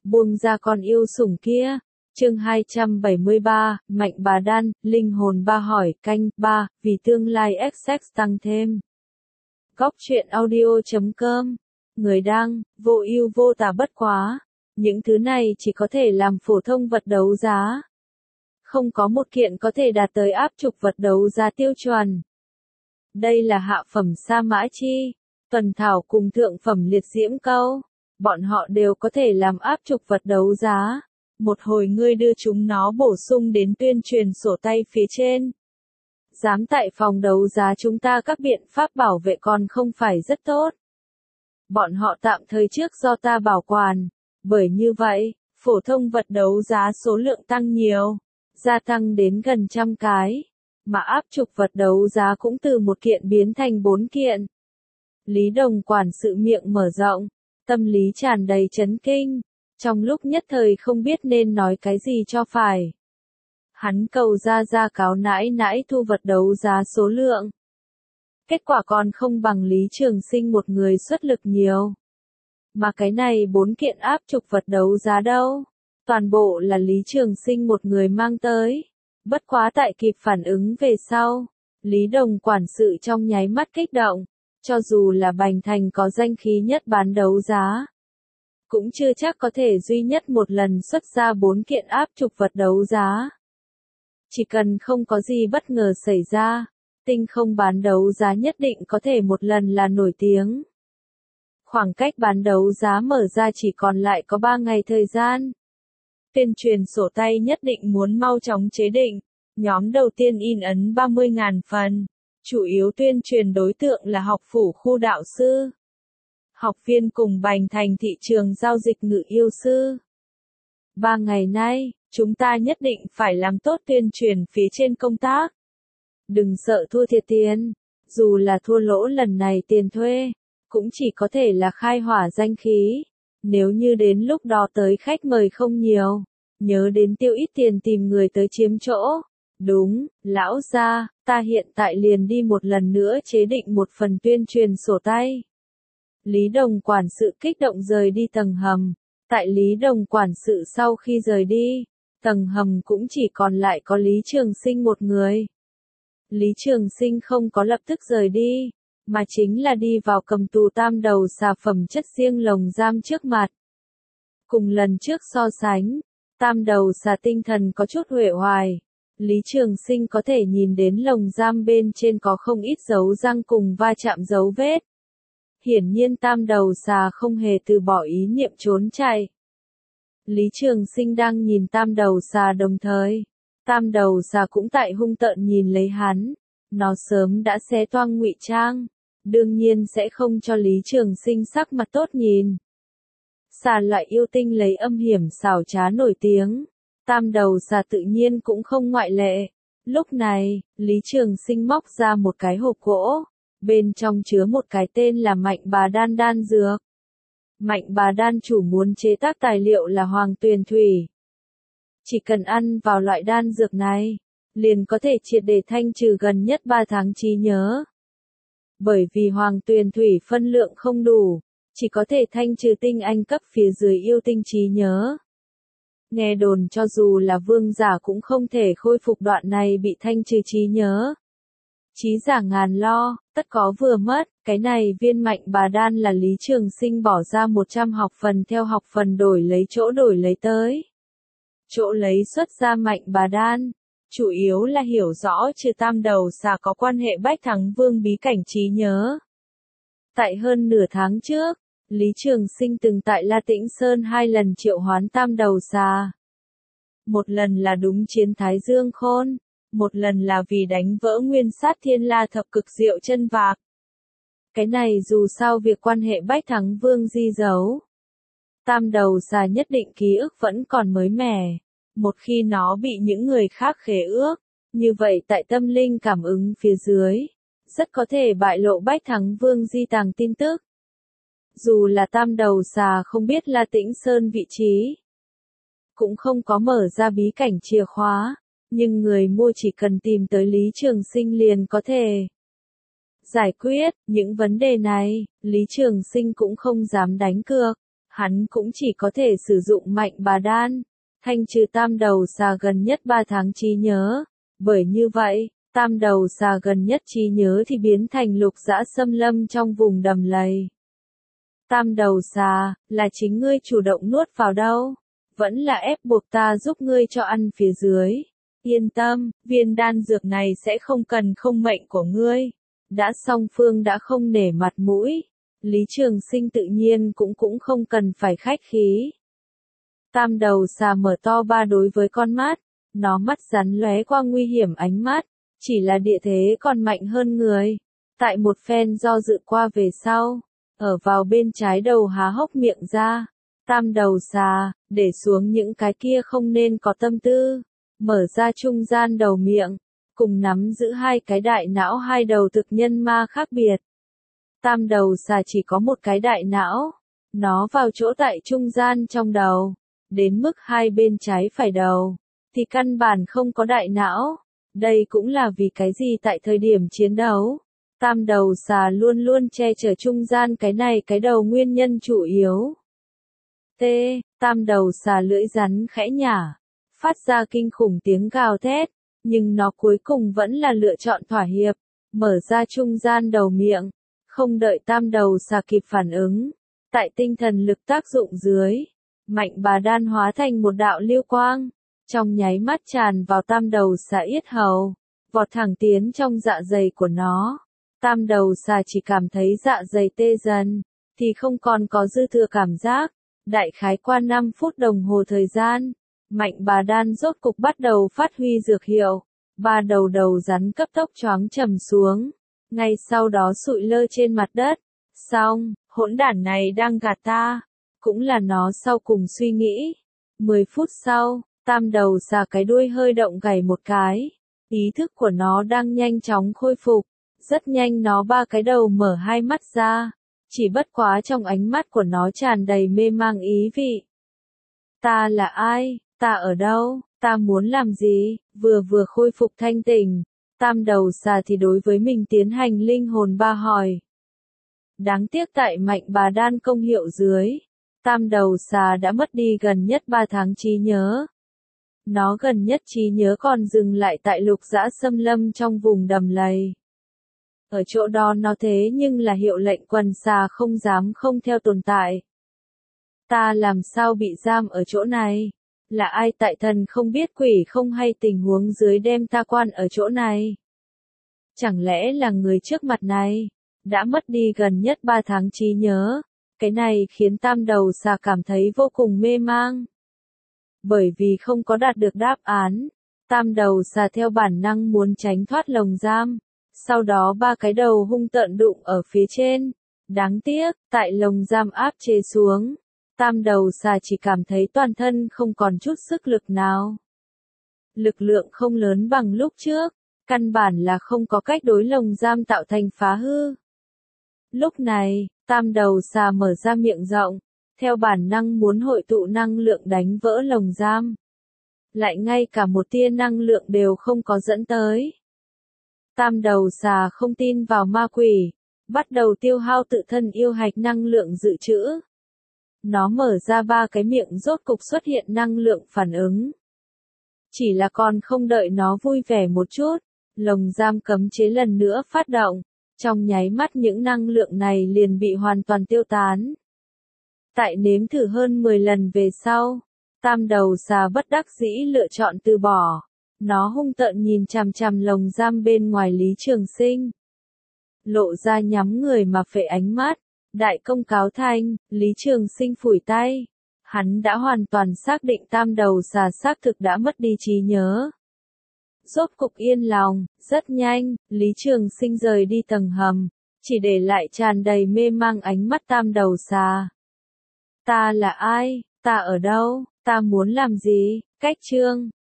buông ra con yêu sủng kia. Chương 273, Mạnh Bà Đan, linh hồn ba hỏi, canh, 3, vì tương lai XX tăng thêm. Góc truyện audio.com. Người đăng, vô ưu vô tà bất quá. Những thứ này chỉ có thể làm phổ thông vật đấu giá. Không có một kiện có thể đạt tới áp trục vật đấu giá tiêu chuẩn. Đây là hạ phẩm sa mã chi, tuần thảo cùng thượng phẩm liệt diễm câu. Bọn họ đều có thể làm áp trục vật đấu giá. Một hồi ngươi đưa chúng nó bổ sung đến tuyên truyền sổ tay phía trên. Dám tại phòng đấu giá chúng ta các biện pháp bảo vệ còn không phải rất tốt. Bọn họ tạm thời trước do ta bảo quản. Bởi như vậy, phổ thông vật đấu giá số lượng tăng nhiều, gia tăng đến gần 100 cái. Mà áp trục vật đấu giá cũng từ 1 kiện biến thành 4 kiện. Lý Đồng quản sự miệng mở rộng, tâm lý tràn đầy chấn kinh. Trong lúc nhất thời không biết nên nói cái gì cho phải. Hắn cầu ra cáo nãi nãi thu vật đấu giá số lượng. Kết quả còn không bằng Lý Trường Sinh một người xuất lực nhiều. Mà cái này 4 kiện áp trục vật đấu giá đâu. Toàn bộ là Lý Trường Sinh một người mang tới. Bất quá tại kịp phản ứng về sau. Lý Đồng quản sự trong nháy mắt kích động. Cho dù là Bành Thành có danh khí nhất bán đấu giá. Cũng chưa chắc có thể duy nhất một lần xuất ra 4 kiện áp trục vật đấu giá. Chỉ cần không có gì bất ngờ xảy ra, tinh không bán đấu giá nhất định có thể một lần là nổi tiếng. Khoảng cách bán đấu giá mở ra chỉ còn lại có 3 ngày thời gian. Tuyên truyền sổ tay nhất định muốn mau chóng chế định. Nhóm đầu tiên in ấn 30.000 phần. Chủ yếu tuyên truyền đối tượng là học phủ khu đạo sư. Học viên cùng Bành Thành thị trường giao dịch ngự yêu sư. 3 ngày nay, chúng ta nhất định phải làm tốt tuyên truyền phía trên công tác. Đừng sợ thua thiệt tiền, dù là thua lỗ lần này tiền thuê, cũng chỉ có thể là khai hỏa danh khí. Nếu như đến lúc đó tới khách mời không nhiều, nhớ đến tiêu ít tiền tìm người tới chiếm chỗ. Đúng, lão gia, ta hiện tại liền đi một lần nữa chế định một phần tuyên truyền sổ tay. Lý Đồng quản sự kích động rời đi tầng hầm. Tại Lý Đồng quản sự sau khi rời đi, tầng hầm cũng chỉ còn lại có Lý Trường Sinh một người. Lý Trường Sinh không có lập tức rời đi, mà chính là đi vào cầm tù tam đầu xà phẩm chất riêng lồng giam trước mặt. Cùng lần trước so sánh, tam đầu xà tinh thần có chút uể oải. Lý Trường Sinh có thể nhìn đến lồng giam bên trên có không ít dấu răng cùng va chạm dấu vết. Hiển nhiên tam đầu xà không hề từ bỏ ý niệm trốn chạy. Lý Trường Sinh đang nhìn tam đầu xà đồng thời. Tam đầu xà cũng tại hung tợn nhìn lấy hắn. Nó sớm đã xé toang ngụy trang. Đương nhiên sẽ không cho Lý Trường Sinh sắc mặt tốt nhìn. Xà loại yêu tinh lấy âm hiểm xảo trá nổi tiếng. Tam đầu xà tự nhiên cũng không ngoại lệ. Lúc này, Lý Trường Sinh móc ra một cái hộp gỗ. Bên trong chứa một cái tên là Mạnh Bà Đan đan dược. Mạnh Bà Đan chủ muốn chế tác tài liệu là Hoàng Tuyền Thủy. Chỉ cần ăn vào loại đan dược này, liền có thể triệt để thanh trừ gần nhất 3 tháng trí nhớ. Bởi vì Hoàng Tuyền Thủy phân lượng không đủ, chỉ có thể thanh trừ tinh anh cấp phía dưới yêu tinh trí nhớ. Nghe đồn cho dù là vương giả cũng không thể khôi phục đoạn này bị thanh trừ trí nhớ. Trí giả ngàn lo, tất có vừa mất, cái này viên Mạnh Bà Đan là Lý Trường Sinh bỏ ra 100 học phần theo học phần đổi lấy chỗ đổi lấy tới. Chỗ lấy xuất ra Mạnh Bà Đan, chủ yếu là hiểu rõ trừ tam đầu xà có quan hệ Bách Thắng Vương bí cảnh trí nhớ. Tại hơn nửa tháng trước, Lý Trường Sinh từng tại La Tĩnh Sơn 2 lần triệu hoán tam đầu xà. Một lần là đúng chiến Thái Dương Khôn. Một lần là vì đánh vỡ nguyên sát thiên la thập cực diệu chân vạc. Cái này dù sao việc quan hệ Bách Thắng Vương di giấu. Tam đầu xà nhất định ký ức vẫn còn mới mẻ. Một khi nó bị những người khác khế ước, như vậy tại tâm linh cảm ứng phía dưới, rất có thể bại lộ Bách Thắng Vương di tàng tin tức. Dù là tam đầu xà không biết La Tĩnh Sơn vị trí, cũng không có mở ra bí cảnh chìa khóa. Nhưng người mua chỉ cần tìm tới Lý Trường Sinh liền có thể giải quyết những vấn đề này. Lý Trường Sinh cũng không dám đánh cược. hắn cũng chỉ có thể sử dụng mạnh bà đan, thanh trừ tam đầu xà gần nhất 3 tháng trí nhớ. Bởi như vậy, tam đầu xà gần nhất trí nhớ thì biến thành lục dã xâm lâm trong vùng đầm lầy. Tam đầu xà, là chính ngươi chủ động nuốt vào đâu? Vẫn là ép buộc ta giúp ngươi cho ăn phía dưới. Yên tâm, viên đan dược này sẽ không cần không mệnh của ngươi. Đã song phương đã không nể mặt mũi. Lý Trường Sinh tự nhiên cũng không cần phải khách khí. Tam đầu xà mở to ba đối với con mắt. Nó mắt rắn lóe qua nguy hiểm ánh mắt. Chỉ là địa thế còn mạnh hơn người. Tại một phen do dự qua về sau. Ở vào bên trái đầu há hốc miệng ra. Tam đầu xà, để xuống những cái kia không nên có tâm tư. Mở ra trung gian đầu miệng. Cùng nắm giữ hai cái đại não hai đầu thực nhân ma khác biệt. Tam đầu xà chỉ có một cái đại não. Nó vào chỗ tại trung gian trong đầu. Đến mức hai bên trái phải đầu. Thì căn bản không có đại não. Đây cũng là vì cái gì tại thời điểm chiến đấu. Tam đầu xà luôn luôn che chở trung gian cái này cái đầu nguyên nhân chủ yếu. T. Tam đầu xà lưỡi rắn khẽ nhả. Phát ra kinh khủng tiếng gào thét. Nhưng nó cuối cùng vẫn là lựa chọn thỏa hiệp. Mở ra trung gian đầu miệng. Không đợi tam đầu xà kịp phản ứng. Tại tinh thần lực tác dụng dưới. Mạnh bà đan hóa thành một đạo lưu quang. Trong nháy mắt tràn vào tam đầu xà yết hầu. Vọt thẳng tiến trong dạ dày của nó. Tam đầu xà chỉ cảm thấy dạ dày tê dần. Thì không còn có dư thừa cảm giác. Đại khái qua 5 phút đồng hồ thời gian. Mạnh bà đan rốt cục bắt đầu phát huy dược hiệu. Ba đầu rắn cấp tốc choáng trầm xuống. Ngay sau đó sụi lơ trên mặt đất. Xong, hỗn đản này đang gạt ta. Cũng là nó sau cùng suy nghĩ. 10 phút sau, tam đầu xà cái đuôi hơi động gảy một cái. Ý thức của nó đang nhanh chóng khôi phục. Rất nhanh nó ba cái đầu mở hai mắt ra. Chỉ bất quá trong ánh mắt của nó tràn đầy mê mang ý vị. Ta là ai? Ta ở đâu? Ta muốn làm gì? Vừa khôi phục thanh tỉnh. Tam đầu xà thì đối với mình tiến hành linh hồn ba hỏi. Đáng tiếc tại mạnh bà đan công hiệu dưới. Tam đầu xà đã mất đi gần nhất 3 tháng trí nhớ. Nó gần nhất trí nhớ còn dừng lại tại lục dã xâm lâm trong vùng đầm lầy. Ở chỗ đó nó thế nhưng là hiệu lệnh quần xà không dám không theo tồn tại. Ta làm sao bị giam ở chỗ này? Là ai tại thần không biết quỷ không hay tình huống dưới đem ta quan ở chỗ này? Chẳng lẽ là người trước mặt này? Đã mất đi gần nhất 3 tháng trí nhớ. Cái này khiến tam đầu xà cảm thấy vô cùng mê mang. Bởi vì không có đạt được đáp án. Tam đầu xà theo bản năng muốn tránh thoát lồng giam. Sau đó ba cái đầu hung tợn đụng ở phía trên. Đáng tiếc, tại lồng giam áp chế xuống. Tam đầu xà chỉ cảm thấy toàn thân không còn chút sức lực nào. Lực lượng không lớn bằng lúc trước. Căn bản là không có cách đối lồng giam tạo thành phá hư. Lúc này, tam đầu xà mở ra miệng rộng. Theo bản năng muốn hội tụ năng lượng đánh vỡ lồng giam. Lại ngay cả một tia năng lượng đều không có dẫn tới. Tam đầu xà không tin vào ma quỷ. Bắt đầu tiêu hao tự thân yêu hạch năng lượng dự trữ. Nó mở ra ba cái miệng rốt cục xuất hiện năng lượng phản ứng. Chỉ là còn không đợi nó vui vẻ một chút. Lồng giam cấm chế lần nữa phát động. Trong nháy mắt những năng lượng này liền bị hoàn toàn tiêu tán. Tại nếm thử hơn 10 lần về sau. Tam đầu xà bất đắc dĩ lựa chọn từ bỏ. Nó hung tợn nhìn chằm chằm lồng giam bên ngoài Lý Trường Sinh. Lộ ra nhắm người mà phệ ánh mắt. Đại công cáo thanh, Lý Trường Sinh phủi tay. Hắn đã hoàn toàn xác định tam đầu xà xác thực đã mất đi trí nhớ. Rốt cục yên lòng, rất nhanh, Lý Trường Sinh rời đi tầng hầm. Chỉ để lại tràn đầy mê mang ánh mắt tam đầu xà. Ta là ai? Ta ở đâu? Ta muốn làm gì? Cách chương